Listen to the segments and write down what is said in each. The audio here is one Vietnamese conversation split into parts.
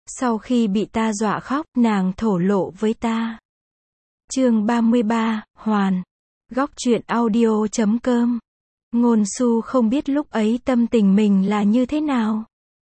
Sau khi bị ta dọa khóc, nàng thổ lộ với ta. Chương 33, Hoàn. Góc truyện audio.com. Ngôn Su không biết lúc ấy tâm tình mình là như thế nào.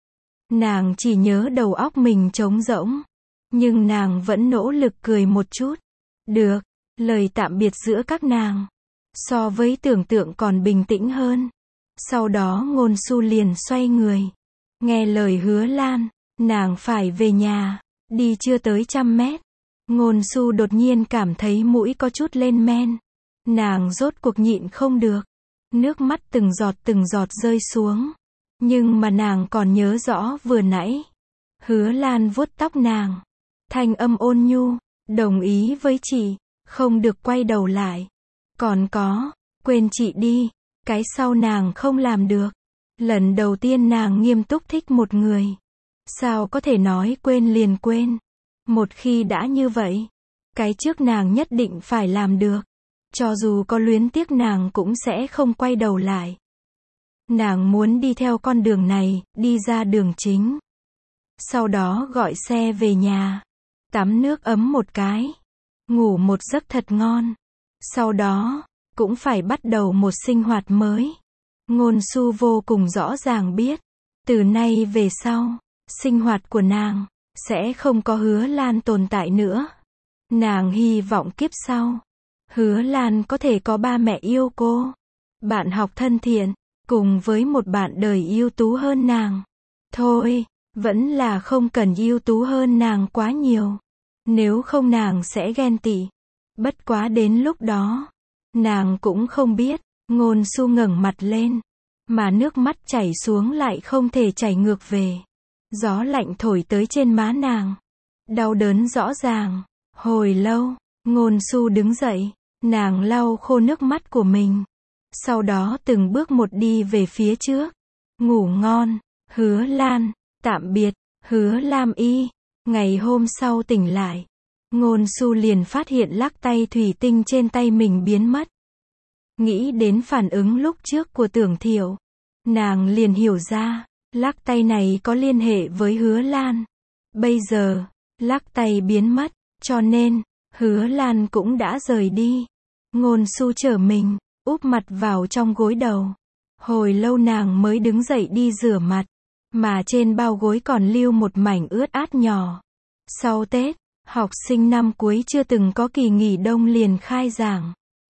Nàng chỉ nhớ đầu óc mình trống rỗng. Nhưng nàng vẫn nỗ lực cười một chút. Được, lời tạm biệt giữa các nàng so với tưởng tượng còn bình tĩnh hơn. Sau đó Ngôn Su liền xoay người. Nghe lời Hứa Lan, nàng phải về nhà. Đi chưa tới 100 mét. Ngôn Su đột nhiên cảm thấy mũi có chút lên men. Nàng rốt cuộc nhịn không được. Nước mắt từng giọt rơi xuống. Nhưng mà nàng còn nhớ rõ vừa nãy. Hứa Lan vuốt tóc nàng. Thanh âm ôn nhu, đồng ý với chị, không được quay đầu lại. Còn có, quên chị đi, cái sau nàng không làm được. Lần đầu tiên nàng nghiêm túc thích một người. Sao có thể nói quên liền quên. Một khi đã như vậy, cái trước nàng nhất định phải làm được. Cho dù có luyến tiếc nàng cũng sẽ không quay đầu lại. Nàng muốn đi theo con đường này, đi ra đường chính. Sau đó gọi xe về nhà. Tắm nước ấm một cái. Ngủ một giấc thật ngon. Sau đó, cũng phải bắt đầu một sinh hoạt mới. Ngôn Su vô cùng rõ ràng biết. Từ nay về sau, sinh hoạt của nàng sẽ không có Hứa Lan tồn tại nữa. Nàng hy vọng kiếp sau, Hứa Lan có thể có ba mẹ yêu cô, bạn học thân thiện, cùng với một bạn đời ưu tú hơn nàng. Thôi, vẫn là không cần ưu tú hơn nàng quá nhiều. Nếu không nàng sẽ ghen tị. Bất quá đến lúc đó, nàng cũng không biết. Ngôn Su ngẩng mặt lên, mà nước mắt chảy xuống lại không thể chảy ngược về. Gió lạnh thổi tới trên má nàng. Đau đớn rõ ràng. Hồi lâu, Ngôn Su đứng dậy, nàng lau khô nước mắt của mình. Sau đó từng bước một đi về phía trước. Ngủ ngon, Hứa Lan, tạm biệt, Hứa Lam Y. Ngày hôm sau tỉnh lại, Ngôn Su liền phát hiện lắc tay thủy tinh trên tay mình biến mất. Nghĩ đến phản ứng lúc trước của Tưởng Thiệu, nàng liền hiểu ra, lắc tay này có liên hệ với Hứa Lan. Bây giờ, lắc tay biến mất, cho nên, Hứa Lan cũng đã rời đi. Ngôn Su trở mình, úp mặt vào trong gối đầu. Hồi lâu nàng mới đứng dậy đi rửa mặt, mà trên bao gối còn lưu một mảnh ướt át nhỏ. Sau Tết, học sinh năm cuối chưa từng có kỳ nghỉ đông liền khai giảng.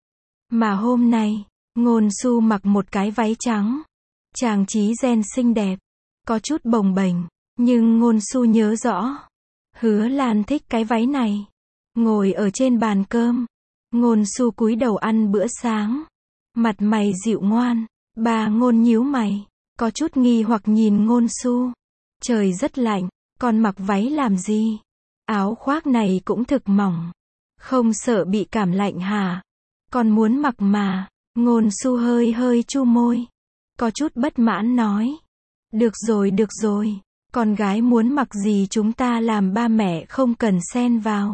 Mà hôm nay, Ngôn Su mặc một cái váy trắng. Trang trí ren xinh đẹp, có chút bồng bềnh, nhưng Ngôn Su nhớ rõ. Hứa Lan thích cái váy này. Ngồi ở trên bàn cơm, Ngôn Su cúi đầu ăn bữa sáng. Mặt mày dịu ngoan, bà Ngôn nhíu mày, có chút nghi hoặc nhìn Ngôn Su. Trời rất lạnh, con mặc váy làm gì? Áo khoác này cũng thực mỏng. Không sợ bị cảm lạnh hả? Con muốn mặc mà. Ngôn Su hơi chu môi. Có chút bất mãn nói. Được rồi, con gái muốn mặc gì chúng ta làm ba mẹ không cần xen vào.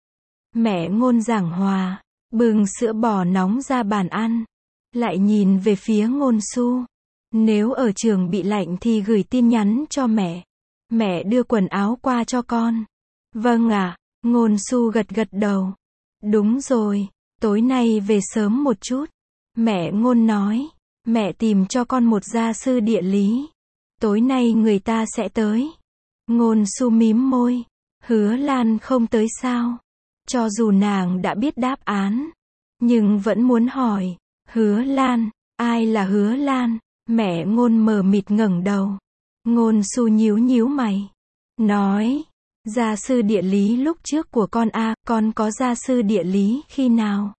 Mẹ Ngôn giảng hòa, bưng sữa bò nóng ra bàn ăn. Lại nhìn về phía Ngôn Su. Nếu ở trường bị lạnh thì gửi tin nhắn cho mẹ. Mẹ đưa quần áo qua cho con. Vâng ạ, Ngôn Su gật đầu. Đúng rồi, tối nay về sớm một chút. Mẹ Ngôn nói, mẹ tìm cho con một gia sư địa lý. Tối nay người ta sẽ tới. Ngôn Su mím môi. Hứa Lan không tới sao? Cho dù nàng đã biết đáp án, nhưng vẫn muốn hỏi. Hứa Lan, ai là Hứa Lan? Mẹ Ngôn mờ mịt ngẩng đầu. Ngôn Su nhíu mày. Nói, gia sư địa lý lúc trước của con à, con có gia sư địa lý khi nào?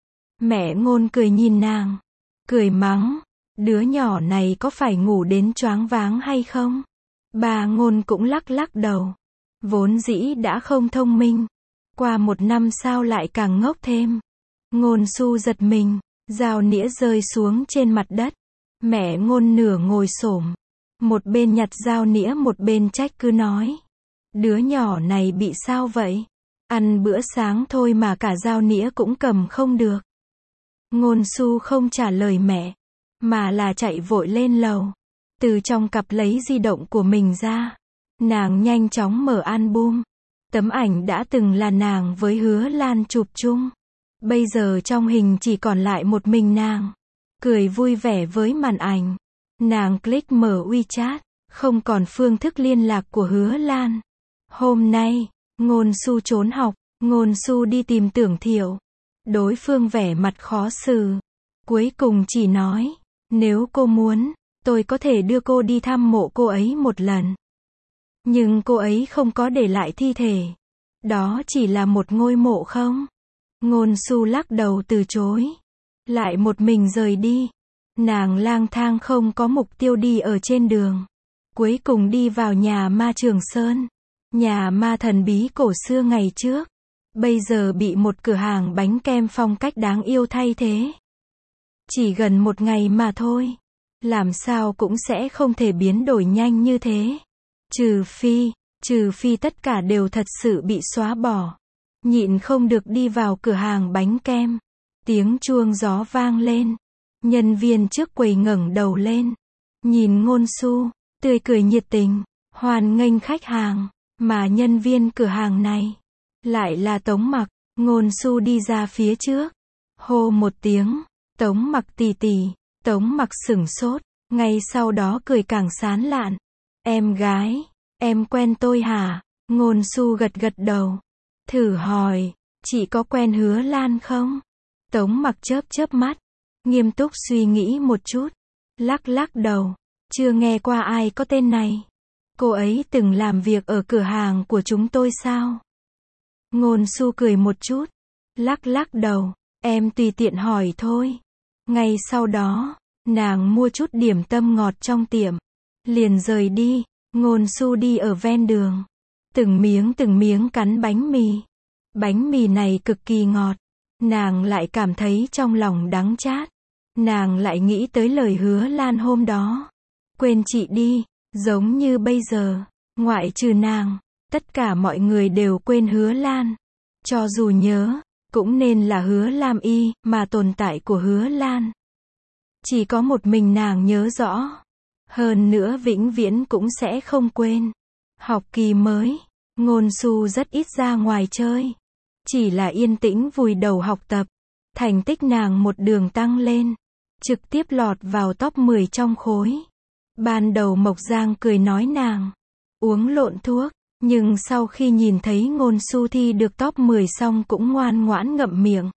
Mẹ Ngôn cười nhìn nàng. Cười mắng. Đứa nhỏ này có phải ngủ đến choáng váng hay không? Bà Ngôn cũng lắc đầu. Vốn dĩ đã không thông minh. Qua một năm sao lại càng ngốc thêm. Ngôn Su giật mình. Dao nĩa rơi xuống trên mặt đất. Mẹ Ngôn nửa ngồi xổm. Một bên nhặt dao nĩa một bên trách cứ nói. Đứa nhỏ này bị sao vậy? Ăn bữa sáng thôi mà cả dao nĩa cũng cầm không được. Ngôn Su không trả lời mẹ, mà là chạy vội lên lầu. Từ trong cặp lấy di động của mình ra. Nàng nhanh chóng mở album. Tấm ảnh đã từng là nàng với Hứa Lan chụp chung. Bây giờ trong hình chỉ còn lại một mình nàng. Cười vui vẻ với màn ảnh. Nàng click mở WeChat. Không còn phương thức liên lạc của Hứa Lan. Hôm nay, Ngôn Xu trốn học. Ngôn Xu đi tìm Tưởng Thiệu. Đối phương vẻ mặt khó xử. Cuối cùng chỉ nói, nếu cô muốn, tôi có thể đưa cô đi thăm mộ cô ấy một lần. Nhưng cô ấy không có để lại thi thể. Đó chỉ là một ngôi mộ không? Ngôn Xu lắc đầu từ chối. Lại một mình rời đi. Nàng lang thang không có mục tiêu đi ở trên đường. Cuối cùng đi vào nhà ma Trường Sơn. Nhà ma thần bí cổ xưa ngày trước. Bây giờ bị một cửa hàng bánh kem phong cách đáng yêu thay thế. Chỉ gần một ngày mà thôi. Làm sao cũng sẽ không thể biến đổi nhanh như thế. Trừ phi tất cả đều thật sự bị xóa bỏ. Nhịn không được đi vào cửa hàng bánh kem. Tiếng chuông gió vang lên. Nhân viên trước quầy ngẩng đầu lên. Nhìn Ngôn Xu, tươi cười nhiệt tình, hoan nghênh khách hàng. Mà nhân viên cửa hàng này lại là Tống Mặc. Ngôn Xu đi ra phía trước. Hô một tiếng. Tống Mặc tỉ tỉ. Tống Mặc sửng sốt. Ngay sau đó cười càng sán lạn. Em gái, em quen tôi hả? Ngôn Xu gật gật đầu. Thử hỏi, chị có quen Hứa Lan không? Tống Mặc chớp chớp mắt. Nghiêm túc suy nghĩ một chút. Lắc lắc đầu. Chưa nghe qua ai có tên này. Cô ấy từng làm việc ở cửa hàng của chúng tôi sao? Ngôn Xu cười một chút. Lắc lắc đầu. Em tùy tiện hỏi thôi. Ngay sau đó, nàng mua chút điểm tâm ngọt trong tiệm. Liền rời đi. Ngôn Xu đi ở ven đường. Từng miếng cắn bánh mì. Bánh mì này cực kỳ ngọt. Nàng lại cảm thấy trong lòng đắng chát. Nàng lại nghĩ tới lời Hứa Lan hôm đó. Quên chị đi. Giống như bây giờ, ngoại trừ nàng, tất cả mọi người đều quên Hứa Lan. Cho dù nhớ, cũng nên là Hứa Lam Y, mà tồn tại của Hứa Lan. Chỉ có một mình nàng nhớ rõ. Hơn nữa vĩnh viễn cũng sẽ không quên. Học kỳ mới, Ngôn Xu rất ít ra ngoài chơi. Chỉ là yên tĩnh vùi đầu học tập. Thành tích nàng một đường tăng lên. Trực tiếp lọt vào top 10 trong khối. Ban đầu Mộc Giang cười nói nàng uống lộn thuốc, nhưng sau khi nhìn thấy Ngôn Xu thi được top 10 xong cũng ngoan ngoãn ngậm miệng.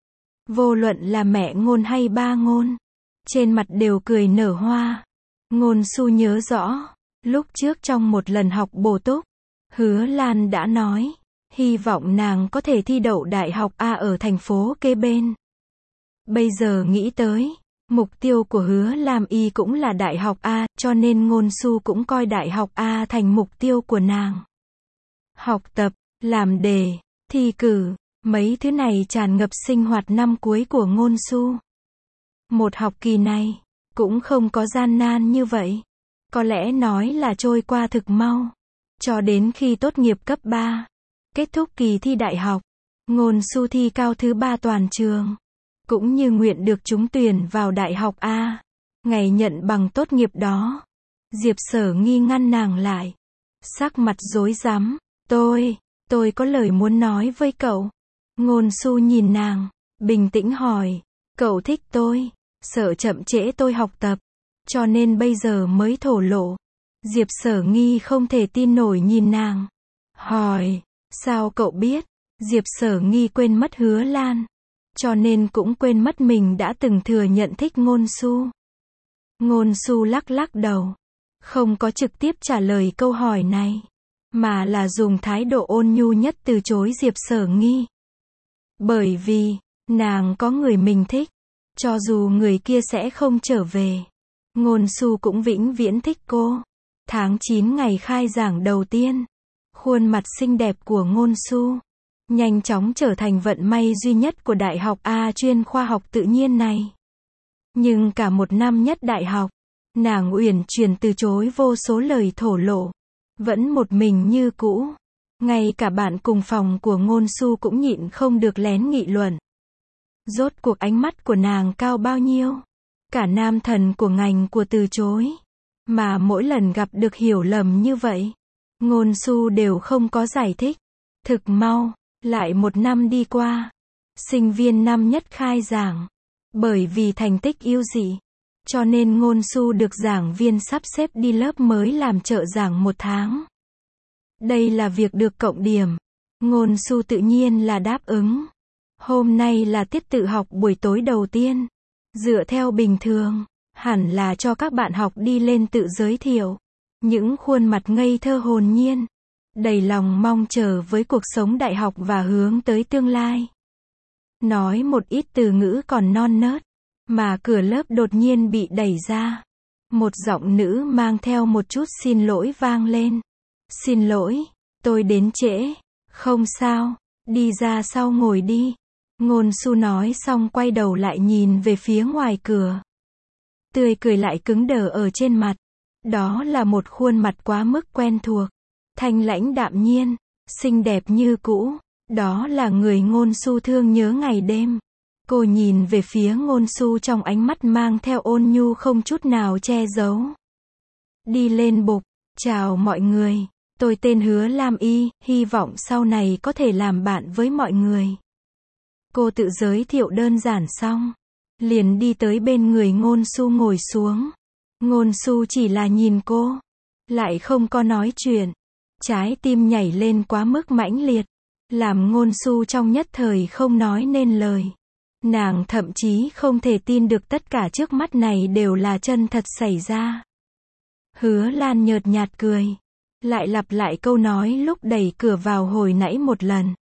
Vô luận là mẹ Ngôn hay ba Ngôn, trên mặt đều cười nở hoa. Ngôn Xu nhớ rõ, lúc trước trong một lần học bổ túc, Hứa Lan đã nói, hy vọng nàng có thể thi đậu đại học A ở thành phố kế bên. Bây giờ nghĩ tới, mục tiêu của Hứa Lam Y cũng là đại học A, cho nên Ngôn Xu cũng coi đại học A thành mục tiêu của nàng. Học tập, làm đề, thi cử, mấy thứ này tràn ngập sinh hoạt năm cuối của Ngôn Xu. Một học kỳ này, cũng không có gian nan như vậy. Có lẽ nói là trôi qua thực mau. Cho đến khi tốt nghiệp cấp 3, kết thúc kỳ thi đại học, Ngôn Xu thi cao thứ 3 toàn trường. Cũng như nguyện được trúng tuyển vào đại học A. Ngày nhận bằng tốt nghiệp đó, Diệp Sở Nghi ngăn nàng lại. Sắc mặt rối rắm. Tôi có lời muốn nói với cậu. Ngôn Xu nhìn nàng, bình tĩnh hỏi. Cậu thích tôi, sợ chậm trễ tôi học tập, cho nên bây giờ mới thổ lộ. Diệp Sở Nghi không thể tin nổi nhìn nàng. Hỏi, sao cậu biết? Diệp Sở Nghi quên mất Hứa Lan. Cho nên cũng quên mất mình đã từng thừa nhận thích Ngôn Xu. Ngôn Xu lắc lắc đầu. Không có trực tiếp trả lời câu hỏi này. Mà là dùng thái độ ôn nhu nhất từ chối Diệp Sở Nghi. Bởi vì, nàng có người mình thích. Cho dù người kia sẽ không trở về. Ngôn Xu cũng vĩnh viễn thích cô. Tháng 9 ngày khai giảng đầu tiên. Khuôn mặt xinh đẹp của Ngôn Xu nhanh chóng trở thành vận may duy nhất của đại học A chuyên khoa học tự nhiên này. Nhưng cả một năm nhất đại học, nàng uyển chuyển từ chối vô số lời thổ lộ. Vẫn một mình như cũ. Ngay cả bạn cùng phòng của Ngôn Xu cũng nhịn không được lén nghị luận. Rốt cuộc ánh mắt của nàng cao bao nhiêu? Cả nam thần của ngành của từ chối. Mà mỗi lần gặp được hiểu lầm như vậy, Ngôn Xu đều không có giải thích. Thực mau, lại một năm đi qua. Sinh viên năm nhất khai giảng. Bởi vì thành tích ưu dị, cho nên Ngôn Xu được giảng viên sắp xếp đi lớp mới làm trợ giảng 1 tháng. Đây là việc được cộng điểm. Ngôn Xu tự nhiên là đáp ứng. Hôm nay là tiết tự học buổi tối đầu tiên. Dựa theo bình thường, hẳn là cho các bạn học đi lên tự giới thiệu. Những khuôn mặt ngây thơ hồn nhiên, đầy lòng mong chờ với cuộc sống đại học và hướng tới tương lai. Nói một ít từ ngữ còn non nớt, mà cửa lớp đột nhiên bị đẩy ra. Một giọng nữ mang theo một chút xin lỗi vang lên. Xin lỗi, tôi đến trễ. Không sao, đi ra sau ngồi đi. Ngôn Xu nói xong quay đầu lại nhìn về phía ngoài cửa. Tươi cười lại cứng đờ ở trên mặt. Đó là một khuôn mặt quá mức quen thuộc. Thanh lãnh đạm nhiên, xinh đẹp như cũ. Đó là người Ngôn Xu thương nhớ ngày đêm. Cô nhìn về phía Ngôn Xu trong ánh mắt mang theo ôn nhu không chút nào che giấu. Đi lên bục, chào mọi người. Tôi tên Hứa Lam Y, hy vọng sau này có thể làm bạn với mọi người. Cô tự giới thiệu đơn giản xong, liền đi tới bên người Ngôn Xu ngồi xuống. Ngôn Xu chỉ là nhìn cô, lại không có nói chuyện. Trái tim nhảy lên quá mức mãnh liệt, làm Ngôn Xu trong nhất thời không nói nên lời. Nàng thậm chí không thể tin được tất cả trước mắt này đều là chân thật xảy ra. Hứa Lan nhợt nhạt cười, lại lặp lại câu nói lúc đẩy cửa vào hồi nãy một lần.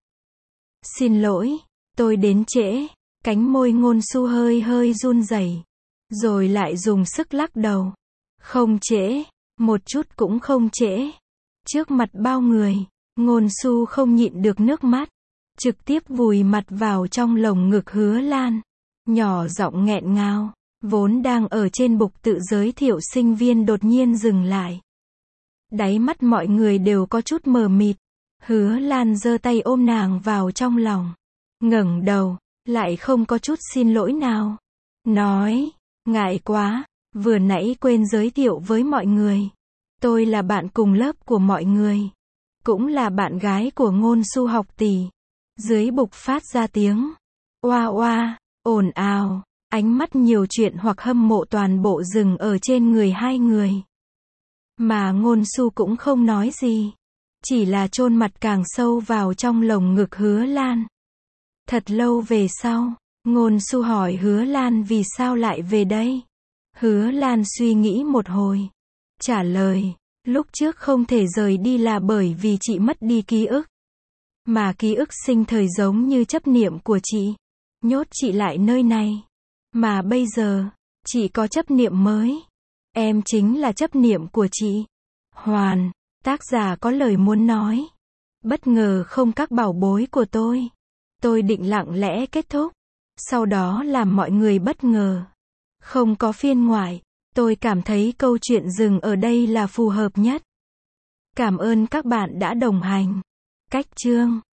Xin lỗi, tôi đến trễ. Cánh môi Ngôn Xu hơi hơi run rẩy, rồi lại dùng sức lắc đầu. Không trễ, một chút cũng không trễ. Trước mặt bao người, Ngôn Xu không nhịn được nước mắt, trực tiếp vùi mặt vào trong lồng ngực Hứa Lan, nhỏ giọng nghẹn ngào. Vốn đang ở trên bục tự giới thiệu sinh viên đột nhiên dừng lại. Đáy mắt mọi người đều có chút mờ mịt. Hứa Lan giơ tay ôm nàng vào trong lòng, ngẩng đầu, lại không có chút xin lỗi nào. Nói, ngại quá, vừa nãy quên giới thiệu với mọi người. Tôi là bạn cùng lớp của mọi người, cũng là bạn gái của Ngôn Xu học tỷ. Dưới bục phát ra tiếng oa oa, ồn ào, ánh mắt nhiều chuyện hoặc hâm mộ toàn bộ dừng ở trên người hai người. Mà Ngôn Xu cũng không nói gì, chỉ là chôn mặt càng sâu vào trong lồng ngực Hứa Lan. Thật lâu về sau, Ngôn Xu hỏi Hứa Lan vì sao lại về đây. Hứa Lan suy nghĩ một hồi, trả lời, lúc trước không thể rời đi là bởi vì chị mất đi ký ức. Mà ký ức sinh thời giống như chấp niệm của chị, nhốt chị lại nơi này. Mà bây giờ, chị có chấp niệm mới. Em chính là chấp niệm của chị. Hoàn, tác giả có lời muốn nói. Bất ngờ không các bảo bối của tôi. Tôi định lặng lẽ kết thúc, sau đó làm mọi người bất ngờ. Không có phiên ngoại, tôi cảm thấy câu chuyện dừng ở đây là phù hợp nhất. Cảm ơn các bạn đã đồng hành. Cách chương